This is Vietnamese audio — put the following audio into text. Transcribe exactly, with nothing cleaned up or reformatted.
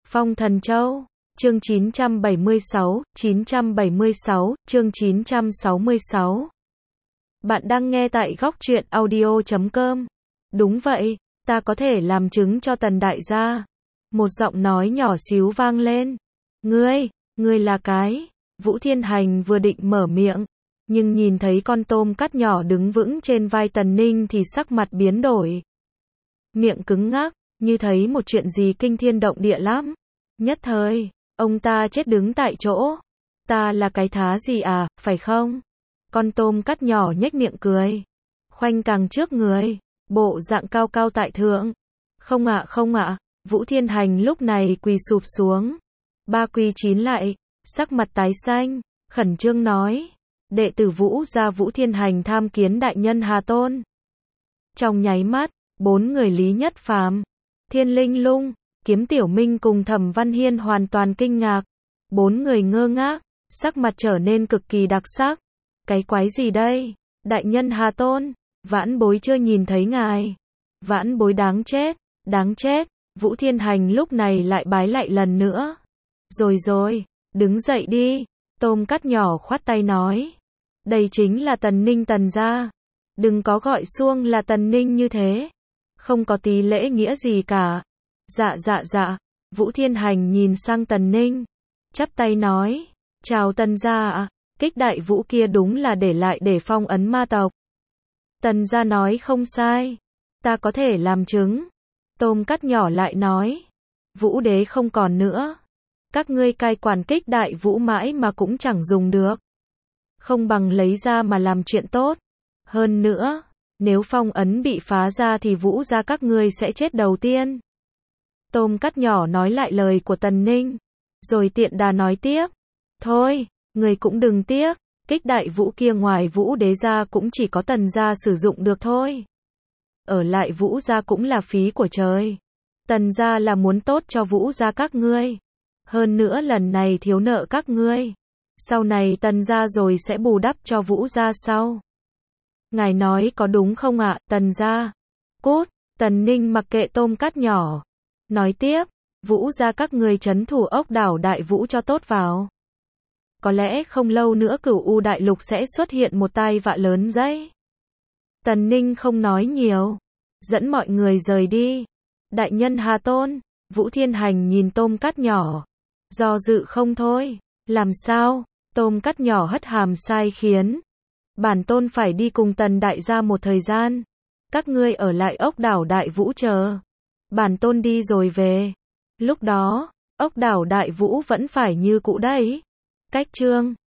Phong Thần Châu, chương chín trăm bảy mươi sáu, chín trăm bảy mươi sáu, chương chín trăm sáu mươi sáu. Bạn đang nghe tại góc truyện audio chấm com. Đúng vậy, ta có thể làm chứng cho Tần đại gia. Một giọng nói nhỏ xíu vang lên. Ngươi, ngươi là cái. Vũ Thiên Hành vừa định mở miệng, nhưng nhìn thấy con tôm cắt nhỏ đứng vững trên vai Tần Ninh thì sắc mặt biến đổi. Miệng cứng ngắc, như thấy một chuyện gì kinh thiên động địa lắm. Nhất thời, ông ta chết đứng tại chỗ. Ta là cái thá gì à, phải không? Con tôm cắt nhỏ nhếch miệng cười. Khoanh càng trước người, bộ dạng cao cao tại thượng. Không ạ, không ạ, Vũ Thiên Hành lúc này quỳ sụp xuống. Ba quỳ chín lại, sắc mặt tái xanh, khẩn trương nói. Đệ tử Vũ gia Vũ Thiên Hành tham kiến đại nhân Hà Tôn. Trong nháy mắt, bốn người Lý Nhất Phàm, Thiên Linh Lung, Kiếm Tiểu Minh cùng Thẩm Văn Hiên hoàn toàn kinh ngạc. Bốn người ngơ ngác, sắc mặt trở nên cực kỳ đặc sắc. Cái quái gì đây? Đại nhân Hà Tôn, vãn bối chưa nhìn thấy ngài. Vãn bối đáng chết, đáng chết. Vũ Thiên Hành lúc này lại bái lại lần nữa. Rồi rồi, đứng dậy đi. Tôm cắt nhỏ khoát tay nói. Đây chính là Tần Ninh Tần gia. Đừng có gọi xuông là Tần Ninh như thế. Không có tí lễ nghĩa gì cả. Dạ dạ dạ. Vũ Thiên Hành nhìn sang Tần Ninh, chắp tay nói. Chào Tần gia ạ. Kích đại vũ kia đúng là để lại để phong ấn ma tộc. Tần gia nói không sai. Ta có thể làm chứng. Tôm cắt nhỏ lại nói. Vũ đế không còn nữa. Các ngươi cai quản kích đại vũ mãi mà cũng chẳng dùng được. Không bằng lấy ra mà làm chuyện tốt. Hơn nữa, nếu phong ấn bị phá ra thì Vũ gia các ngươi sẽ chết đầu tiên. Tôm cắt nhỏ nói lại lời của Tần Ninh. Rồi tiện đà nói tiếp. Thôi, người cũng đừng tiếc. Kích đại vũ kia ngoài Vũ đế gia cũng chỉ có Tần gia sử dụng được thôi. Ở lại Vũ gia cũng là phí của trời. Tần gia là muốn tốt cho Vũ gia các ngươi. Hơn nữa lần này thiếu nợ các ngươi. Sau này Tần gia rồi sẽ bù đắp cho Vũ gia sau. Ngài nói có đúng không ạ, Tần gia? Cút. Tần Ninh mặc kệ tôm cắt nhỏ. Nói tiếp, Vũ gia các ngươi trấn thủ ốc đảo Đại Vũ cho tốt vào. Có lẽ không lâu nữa Cửu U đại lục sẽ xuất hiện một tai vạ lớn đấy. Tần Ninh không nói nhiều, dẫn mọi người rời đi. Đại nhân Hà Tôn, Vũ Thiên Hành nhìn tôm cắt nhỏ, do dự không thôi. Làm sao? Tôm cắt nhỏ hất hàm sai khiến. Bản tôn phải đi cùng Tần đại gia một thời gian. Các ngươi ở lại ốc đảo Đại Vũ chờ. Bản tôn đi rồi về. Lúc đó, ốc đảo Đại Vũ vẫn phải như cũ đấy. Cách chương